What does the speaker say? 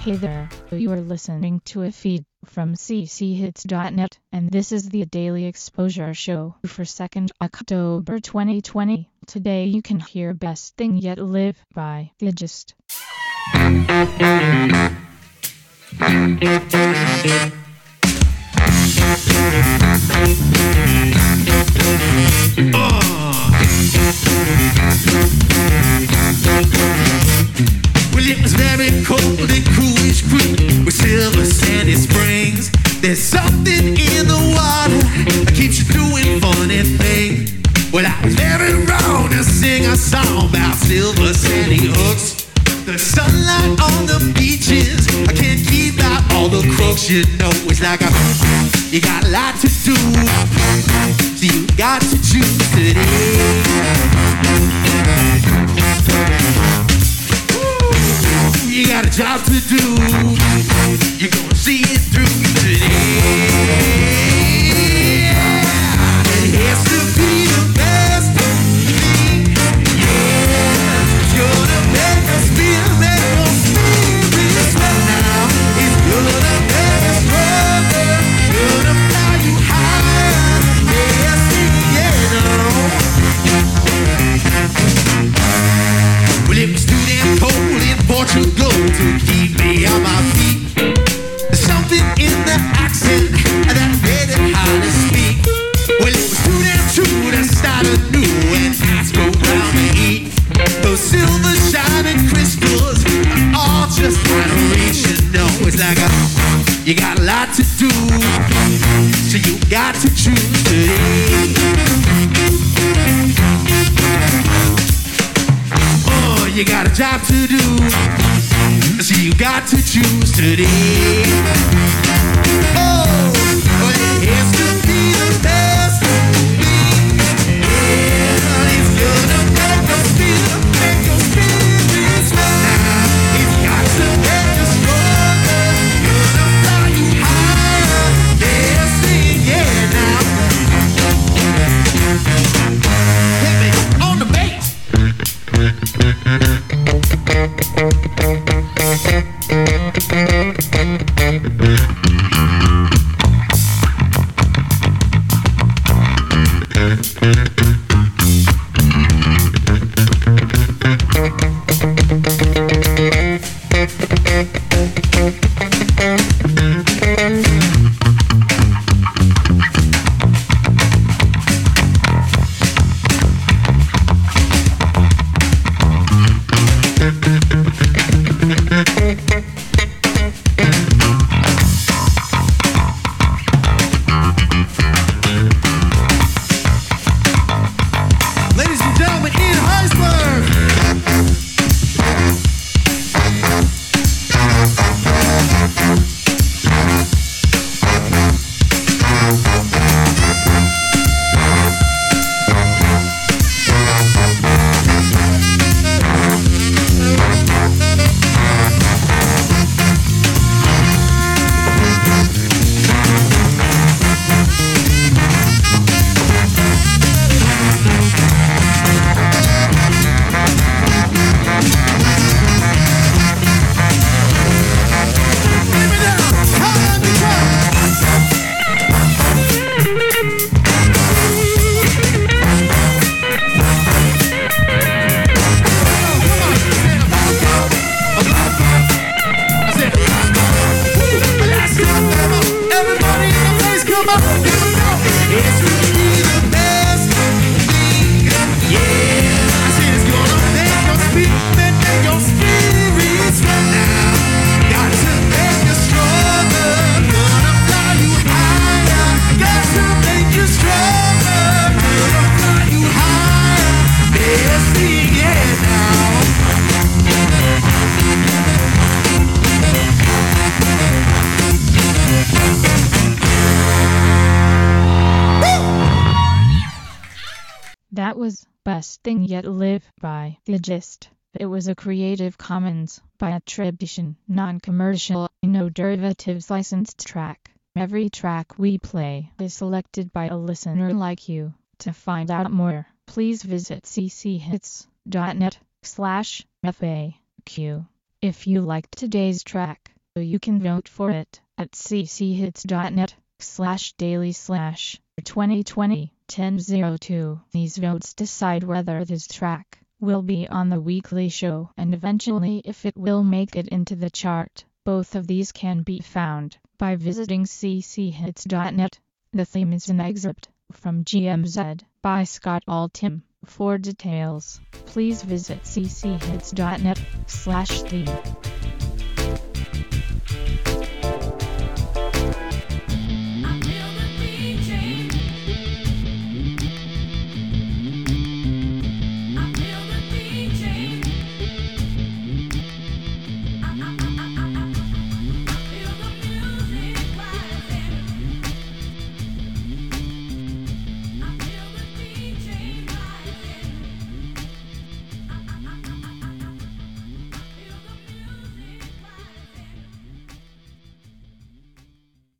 Hey there, you are listening to a feed from cchits.net, and this is the Daily Exposure Show for 2nd October 2020. Today you can hear Best Thing Yet Live by The Gist. Well, it was very cold and coolish creek with silver sandy springs. There's something in the water that keeps you doing funny things. Well, I was very wrong to sing a song about silver sandy hooks. The sunlight on the beaches, I can't keep out all the crooks. You know, it's like you got a lot to do, so you got to choose today. You got a job to do, you're gonna see it through today. It has to be the best thing, yeah. It's gonna make us feel, make us feel right now. It's gonna make us stronger, gonna fly you higher. Best thing, yeah, no. Well, it was too damn cold in Portugal to keep me on my feet. There's something in the accent that made it hard to speak. Well, it was too damn true to start anew and ask around to eat. Those silver shining crystals are all just out of reach. You know, it's like you got a lot to do, so you got to choose today. You got a job to do, so you got to choose today. Oh, well, it has to be the best thing. Yeah, it's gonna make us feel, make us feel now. It's got to make us stronger, gonna fly you higher. Best thing, yeah, now. Hit me on the bass. That was Best Thing Yet Live by The Gist. It was a Creative Commons by attribution, non-commercial, no derivatives licensed track. Every track we play is selected by a listener like you. To find out more, please visit cchits.net/FAQ. If you liked today's track, You can vote for it at cchits.net/daily/2020-1002. These votes decide whether this track will be on the weekly show and eventually if it will make it into the chart. Both of these can be found by visiting cchits.net. The theme is an excerpt from GMZ by Scott Altham. For details, please visit cchits.net/theme.